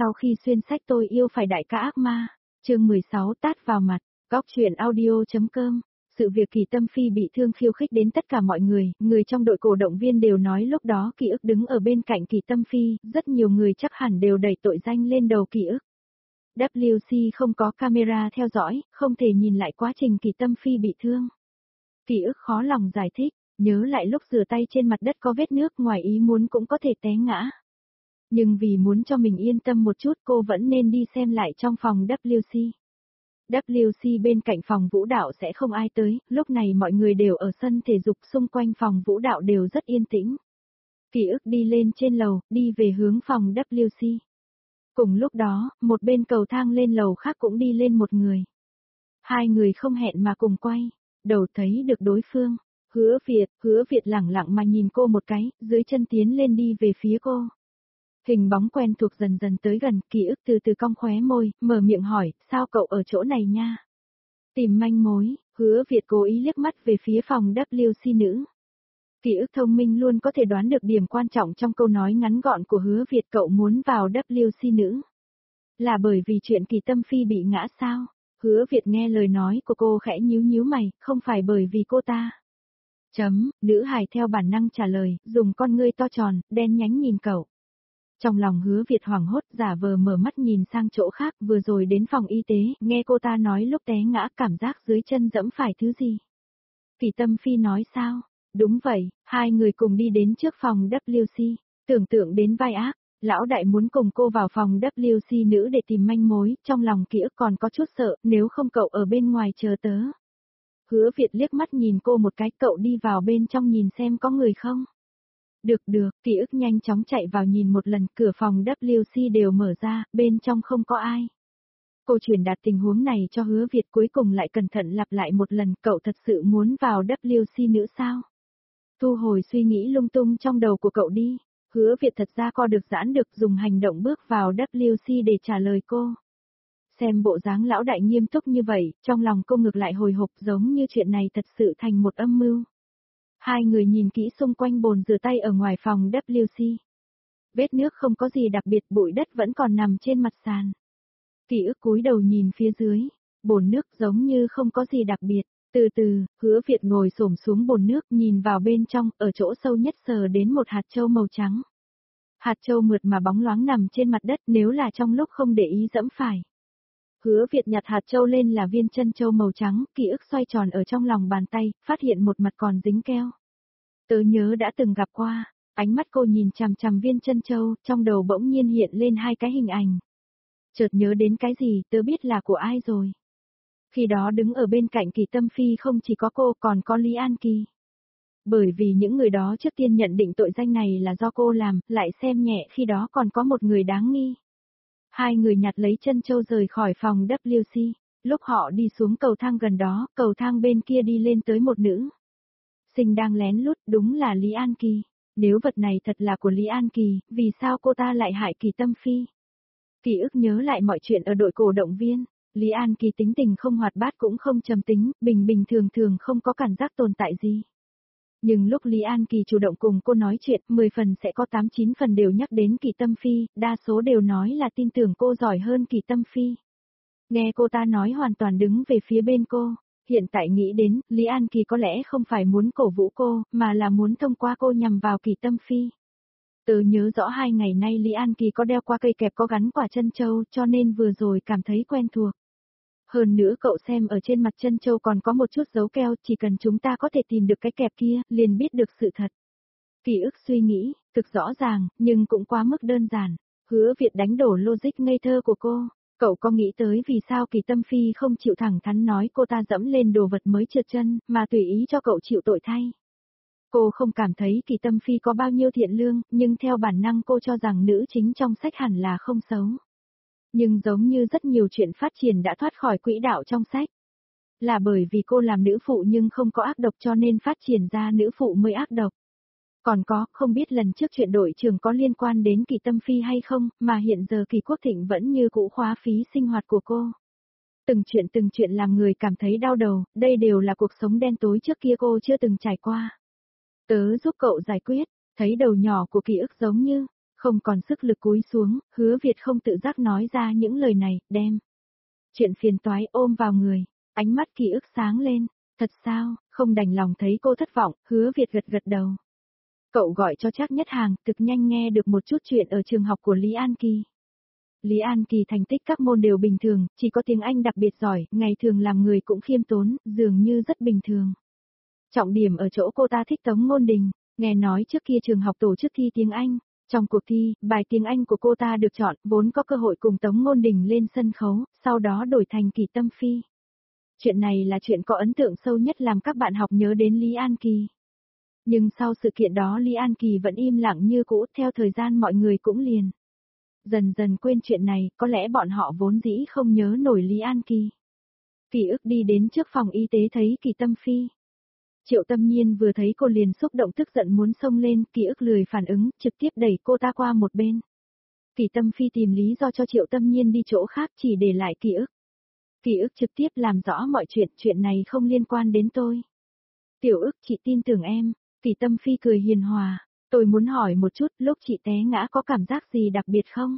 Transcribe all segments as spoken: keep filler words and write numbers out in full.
Sau khi xuyên sách tôi yêu phải đại ca ác ma, chương mười sáu tát vào mặt, góc truyện audio.com. Sự việc Kỳ Tâm Phi bị thương khiêu khích đến tất cả mọi người, người trong đội cổ động viên đều nói lúc đó Kỳ Ức đứng ở bên cạnh Kỳ Tâm Phi, rất nhiều người chắc hẳn đều đẩy tội danh lên đầu Kỳ Ức. vê kép xê không có camera theo dõi, không thể nhìn lại quá trình Kỳ Tâm Phi bị thương. Kỳ Ức khó lòng giải thích, nhớ lại lúc rửa tay trên mặt đất có vết nước, ngoài ý muốn cũng có thể té ngã. Nhưng vì muốn cho mình yên tâm một chút cô vẫn nên đi xem lại trong phòng vê kép xê. vê kép xê bên cạnh phòng vũ đạo sẽ không ai tới, lúc này mọi người đều ở sân thể dục xung quanh phòng vũ đạo đều rất yên tĩnh. Kỳ Ức đi lên trên lầu, đi về hướng phòng vê kép xê. Cùng lúc đó, một bên cầu thang lên lầu khác cũng đi lên một người. Hai người không hẹn mà cùng quay, đầu thấy được đối phương. Hứa Việt, Hứa Việt lẳng lặng mà nhìn cô một cái, dưới chân tiến lên đi về phía cô. Hình bóng quen thuộc dần dần tới gần, Kỳ Ức từ từ cong khóe môi, mở miệng hỏi, sao cậu ở chỗ này nha? Tìm manh mối, Hứa Việt cố ý liếc mắt về phía phòng vê kép xê nữ. Kỳ Ức thông minh luôn có thể đoán được điểm quan trọng trong câu nói ngắn gọn của Hứa Việt, cậu muốn vào vê kép xê nữ. Là bởi vì chuyện Kỳ Tâm Phi bị ngã sao? Hứa Việt nghe lời nói của cô khẽ nhíu nhíu mày, không phải bởi vì cô ta. Chấm, nữ hài theo bản năng trả lời, dùng con ngươi to tròn, đen nhánh nhìn cậu. Trong lòng Hứa Việt hoảng hốt, giả vờ mở mắt nhìn sang chỗ khác, vừa rồi đến phòng y tế, nghe cô ta nói lúc té ngã cảm giác dưới chân dẫm phải thứ gì. Kỳ Tâm Phi nói sao? Đúng vậy, hai người cùng đi đến trước phòng vê kép xê, tưởng tượng đến vai ác, lão đại muốn cùng cô vào phòng vê kép xê nữ để tìm manh mối, trong lòng Kỳ Ức còn có chút sợ, nếu không cậu ở bên ngoài chờ tớ. Hứa Việt liếc mắt nhìn cô một cái, cậu đi vào bên trong nhìn xem có người không. Được được, Kỳ Ức nhanh chóng chạy vào nhìn một lần, cửa phòng vê kép xê đều mở ra, bên trong không có ai. Cô truyền đạt tình huống này cho Hứa Việt, cuối cùng lại cẩn thận lặp lại một lần, cậu thật sự muốn vào vê kép xê nữ sao? Thu hồi suy nghĩ lung tung trong đầu của cậu đi. Hứa Việt thật ra co được giãn được, dùng hành động bước vào vê kép xê để trả lời cô. Xem bộ dáng lão đại nghiêm túc như vậy, trong lòng cô ngược lại hồi hộp, giống như chuyện này thật sự thành một âm mưu. Hai người nhìn kỹ xung quanh bồn rửa tay ở ngoài phòng vê kép xê. Vết nước không có gì đặc biệt, bụi đất vẫn còn nằm trên mặt sàn. Kỳ Ức cúi đầu nhìn phía dưới, bồn nước giống như không có gì đặc biệt. Từ từ, Hứa Việt ngồi xổm xuống bồn nước, nhìn vào bên trong, ở chỗ sâu nhất sờ đến một hạt châu màu trắng. Hạt châu mượt mà bóng loáng nằm trên mặt đất, nếu là trong lúc không để ý dẫm phải. Hứa Việt nhặt hạt châu lên là viên chân châu màu trắng, Kỳ Ức xoay tròn ở trong lòng bàn tay, phát hiện một mặt còn dính keo. Tớ nhớ đã từng gặp qua, ánh mắt cô nhìn chằm chằm viên chân châu, trong đầu bỗng nhiên hiện lên hai cái hình ảnh. Chợt nhớ đến cái gì, tớ biết là của ai rồi. Khi đó đứng ở bên cạnh Kỳ Tâm Phi không chỉ có cô còn có Lý An Kỳ. Bởi vì những người đó trước tiên nhận định tội danh này là do cô làm, lại xem nhẹ khi đó còn có một người đáng nghi. Hai người nhặt lấy chân châu rời khỏi phòng vê kép xê, lúc họ đi xuống cầu thang gần đó, cầu thang bên kia đi lên tới một nữ sinh đang lén lút, đúng là Lý An Kỳ. Nếu vật này thật là của Lý An Kỳ, vì sao cô ta lại hại Kỳ Tâm Phi? Kỳ Ức nhớ lại mọi chuyện ở đội cổ động viên. Lý An Kỳ tính tình không hoạt bát cũng không trầm tính, bình bình thường thường không có cảm giác tồn tại gì. Nhưng lúc Lý An Kỳ chủ động cùng cô nói chuyện, mười phần sẽ có tám chín phần đều nhắc đến Kỳ Tâm Phi, đa số đều nói là tin tưởng cô giỏi hơn Kỳ Tâm Phi. Nghe cô ta nói hoàn toàn đứng về phía bên cô, hiện tại nghĩ đến, Lý An Kỳ có lẽ không phải muốn cổ vũ cô, mà là muốn thông qua cô nhằm vào Kỳ Tâm Phi. Tớ nhớ rõ hai ngày nay Lý An Kỳ có đeo qua cây kẹp có gắn quả chân châu, cho nên vừa rồi cảm thấy quen thuộc. Hơn nữa cậu xem ở trên mặt chân châu còn có một chút dấu keo, chỉ cần chúng ta có thể tìm được cái kẹp kia, liền biết được sự thật. Kỳ Ức suy nghĩ, thực rõ ràng, nhưng cũng quá mức đơn giản. Hứa Việt đánh đổ logic ngây thơ của cô. Cậu có nghĩ tới vì sao Kỳ Tâm Phi không chịu thẳng thắn nói cô ta dẫm lên đồ vật mới trượt chân, mà tùy ý cho cậu chịu tội thay? Cô không cảm thấy Kỳ Tâm Phi có bao nhiêu thiện lương, nhưng theo bản năng cô cho rằng nữ chính trong sách hẳn là không xấu. Nhưng giống như rất nhiều chuyện phát triển đã thoát khỏi quỹ đạo trong sách. Là bởi vì cô làm nữ phụ nhưng không có ác độc cho nên phát triển ra nữ phụ mới ác độc. Còn có, không biết lần trước chuyện đội trưởng có liên quan đến Kỳ Tâm Phi hay không, mà hiện giờ Kỳ Quốc Thịnh vẫn như cũ khóa phí sinh hoạt của cô. Từng chuyện từng chuyện làm người cảm thấy đau đầu, đây đều là cuộc sống đen tối trước kia cô chưa từng trải qua. Tớ giúp cậu giải quyết, thấy đầu nhỏ của Kỳ Ức giống như Không còn sức lực cúi xuống, Hứa Việt không tự giác nói ra những lời này, đem chuyện phiền toái ôm vào người, ánh mắt Ký ức sáng lên, thật sao, không đành lòng thấy cô thất vọng, Hứa Việt gật gật đầu. Cậu gọi cho Trác Nhất Hàng, thực nhanh nghe được một chút chuyện ở trường học của Lý An Kỳ. Lý An Kỳ thành tích các môn đều bình thường, chỉ có tiếng Anh đặc biệt giỏi, ngày thường làm người cũng khiêm tốn, dường như rất bình thường. Trọng điểm ở chỗ cô ta thích Tống Ngôn Đình, nghe nói trước kia trường học tổ chức thi tiếng Anh. Trong cuộc thi, bài tiếng Anh của cô ta được chọn, vốn có cơ hội cùng Tống Ngôn Đình lên sân khấu, sau đó đổi thành Kỳ Tâm Phi. Chuyện này là chuyện có ấn tượng sâu nhất làm các bạn học nhớ đến Lý An Kỳ. Nhưng sau sự kiện đó Lý An Kỳ vẫn im lặng như cũ, theo thời gian mọi người cũng liền dần dần quên chuyện này, có lẽ bọn họ vốn dĩ không nhớ nổi Lý An Kỳ. Ký ức đi đến trước phòng y tế thấy Kỳ Tâm Phi. Triệu Tâm Nhiên vừa thấy cô liền xúc động tức giận muốn xông lên, Ký ức lười phản ứng, trực tiếp đẩy cô ta qua một bên. Kỳ Tâm Phi tìm lý do cho Triệu Tâm Nhiên đi chỗ khác chỉ để lại Ký ức. Ký ức trực tiếp làm rõ mọi chuyện, chuyện này không liên quan đến tôi. Tiểu ức, chị tin tưởng em. Kỳ Tâm Phi cười hiền hòa, tôi muốn hỏi một chút, lúc chị té ngã có cảm giác gì đặc biệt không?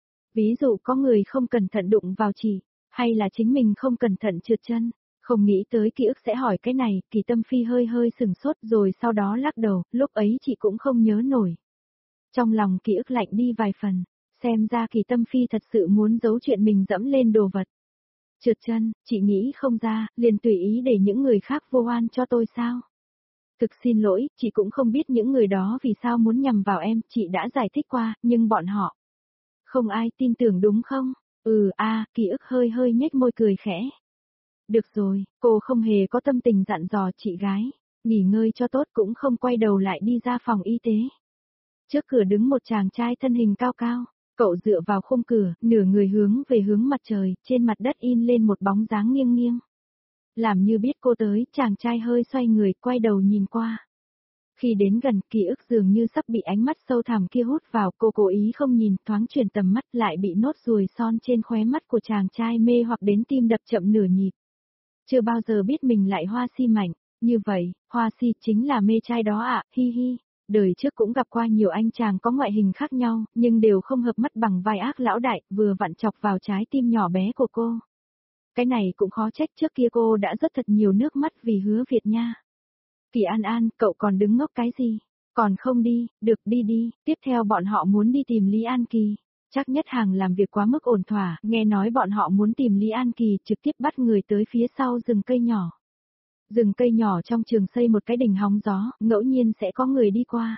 Ví dụ có người không cẩn thận đụng vào chị, hay là chính mình không cẩn thận trượt chân? Không nghĩ tới Ký ức sẽ hỏi cái này, Kỳ Tâm Phi hơi hơi sừng sốt rồi sau đó lắc đầu, lúc ấy chị cũng không nhớ nổi. Trong lòng Ký ức lạnh đi vài phần, xem ra Kỳ Tâm Phi thật sự muốn giấu chuyện mình dẫm lên đồ vật. Trượt chân, chị nghĩ không ra, liền tùy ý để những người khác vô oan cho tôi sao? Thực xin lỗi, chị cũng không biết những người đó vì sao muốn nhằm vào em, chị đã giải thích qua, nhưng bọn họ không ai tin tưởng đúng không? Ừ a, à, Ký ức hơi hơi nhếch môi cười khẽ. Được rồi, cô không hề có tâm tình dặn dò chị gái, nghỉ ngơi cho tốt cũng không quay đầu lại đi ra phòng y tế. Trước cửa đứng một chàng trai thân hình cao cao, cậu dựa vào khung cửa, nửa người hướng về hướng mặt trời, trên mặt đất in lên một bóng dáng nghiêng nghiêng. Làm như biết cô tới, chàng trai hơi xoay người, quay đầu nhìn qua. Khi đến gần, Ký ức dường như sắp bị ánh mắt sâu thẳm kia hút vào, cô cố ý không nhìn, thoáng chuyển tầm mắt lại bị nốt ruồi son trên khóe mắt của chàng trai mê hoặc đến tim đập chậm nửa nhịp. Chưa bao giờ biết mình lại hoa si mạnh, như vậy, hoa si chính là mê trai đó ạ, à, hi hi. Đời trước cũng gặp qua nhiều anh chàng có ngoại hình khác nhau, nhưng đều không hợp mắt bằng vai ác lão đại, vừa vặn chọc vào trái tim nhỏ bé của cô. Cái này cũng khó trách, trước kia cô đã rất thật nhiều nước mắt vì Hứa Việt nha. Kỳ An An, cậu còn đứng ngốc cái gì? Còn không đi, được đi đi, tiếp theo bọn họ muốn đi tìm Lý An Kỳ. Trác Nhất Hàng làm việc quá mức ổn thỏa, nghe nói bọn họ muốn tìm Lý An Kỳ trực tiếp bắt người tới phía sau rừng cây nhỏ. Rừng cây nhỏ trong trường xây một cái đỉnh hóng gió, ngẫu nhiên sẽ có người đi qua.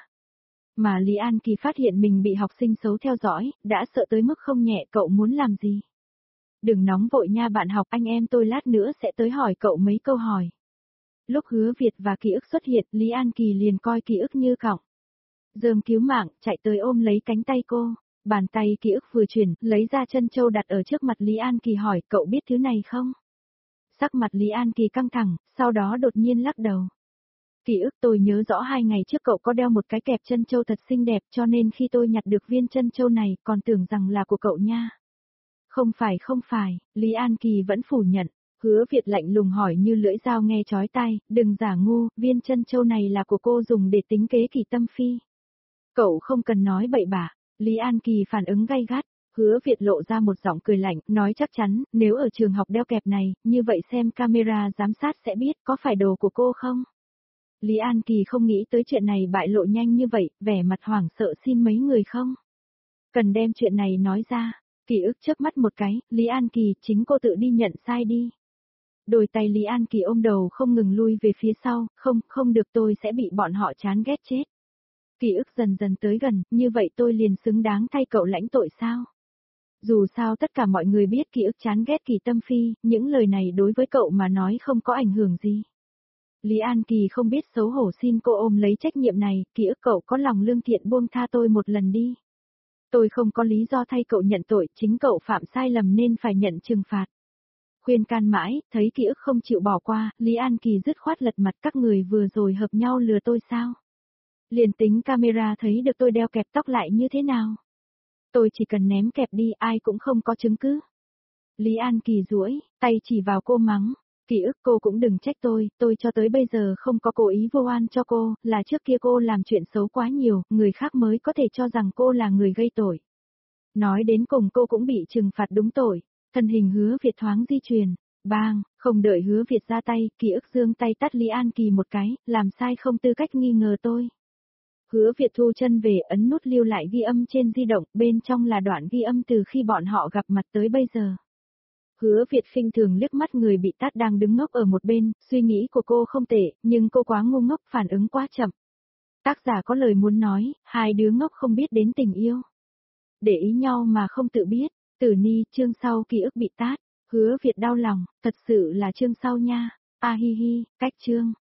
Mà Lý An Kỳ phát hiện mình bị học sinh xấu theo dõi, đã sợ tới mức không nhẹ, cậu muốn làm gì? Đừng nóng vội nha bạn học, anh em tôi lát nữa sẽ tới hỏi cậu mấy câu hỏi. Lúc Hứa Việt và Ký ức xuất hiện, Lý An Kỳ liền coi Ký ức như cọng rơm cứu mạng, chạy tới ôm lấy cánh tay cô. Bàn tay Ký ức vừa chuyển, lấy ra chân châu đặt ở trước mặt Lý An Kỳ hỏi, cậu biết thứ này không? Sắc mặt Lý An Kỳ căng thẳng, sau đó đột nhiên lắc đầu. Ký ức, tôi nhớ rõ hai ngày trước cậu có đeo một cái kẹp chân châu thật xinh đẹp, cho nên khi tôi nhặt được viên chân châu này, còn tưởng rằng là của cậu nha. Không phải không phải, Lý An Kỳ vẫn phủ nhận. Hứa Việt lạnh lùng hỏi như lưỡi dao nghe chói tai, đừng giả ngu, viên chân châu này là của cô dùng để tính kế Kỳ Tâm Phi. Cậu không cần nói bậy bạ. Lý An Kỳ phản ứng gay gắt, Hứa Việt lộ ra một giọng cười lạnh, nói chắc chắn, nếu ở trường học đeo kẹp này, như vậy xem camera giám sát sẽ biết có phải đồ của cô không? Lý An Kỳ không nghĩ tới chuyện này bại lộ nhanh như vậy, vẻ mặt hoảng sợ xin mấy người không? Cần đem chuyện này nói ra. Ký ức chớp mắt một cái, Lý An Kỳ, chính cô tự đi nhận sai đi. Đôi tay Lý An Kỳ ôm đầu không ngừng lui về phía sau, không, không được, tôi sẽ bị bọn họ chán ghét chết. Ký ức dần dần tới gần, như vậy tôi liền xứng đáng thay cậu lãnh tội sao? Dù sao tất cả mọi người biết Ký ức chán ghét Kỳ Tâm Phi, những lời này đối với cậu mà nói không có ảnh hưởng gì. Lý An Kỳ không biết xấu hổ xin cô ôm lấy trách nhiệm này, Ký ức cậu có lòng lương thiện buông tha tôi một lần đi. Tôi không có lý do thay cậu nhận tội, chính cậu phạm sai lầm nên phải nhận trừng phạt. Khuyên can mãi, thấy Ký ức không chịu bỏ qua, Lý An Kỳ dứt khoát lật mặt, các người vừa rồi hợp nhau lừa tôi sao? Liền tính camera thấy được tôi đeo kẹp tóc lại như thế nào? Tôi chỉ cần ném kẹp đi, ai cũng không có chứng cứ. Lý An Kỳ duỗi tay chỉ vào cô mắng, Ký ức cô cũng đừng trách tôi, tôi cho tới bây giờ không có cố ý vô oan cho cô, là trước kia cô làm chuyện xấu quá nhiều, người khác mới có thể cho rằng cô là người gây tội. Nói đến cùng cô cũng bị trừng phạt đúng tội. Thân hình Hứa Việt thoáng di chuyển, bang, không đợi Hứa Việt ra tay, Ký ức giương tay tát Lý An Kỳ một cái, làm sai không tư cách nghi ngờ tôi. Hứa Việt thu chân về ấn nút lưu lại ghi âm trên di động, bên trong là đoạn ghi âm từ khi bọn họ gặp mặt tới bây giờ. Hứa Việt khinh thường liếc mắt người bị tát đang đứng ngốc ở một bên, suy nghĩ của cô không tệ, nhưng cô quá ngu ngốc, phản ứng quá chậm. Tác giả có lời muốn nói, hai đứa ngốc không biết đến tình yêu. Để ý nhau mà không tự biết, Tử Ni, chương sau Ký ức bị tát, Hứa Việt đau lòng, thật sự là chương sau nha, a hi hi, cách chương.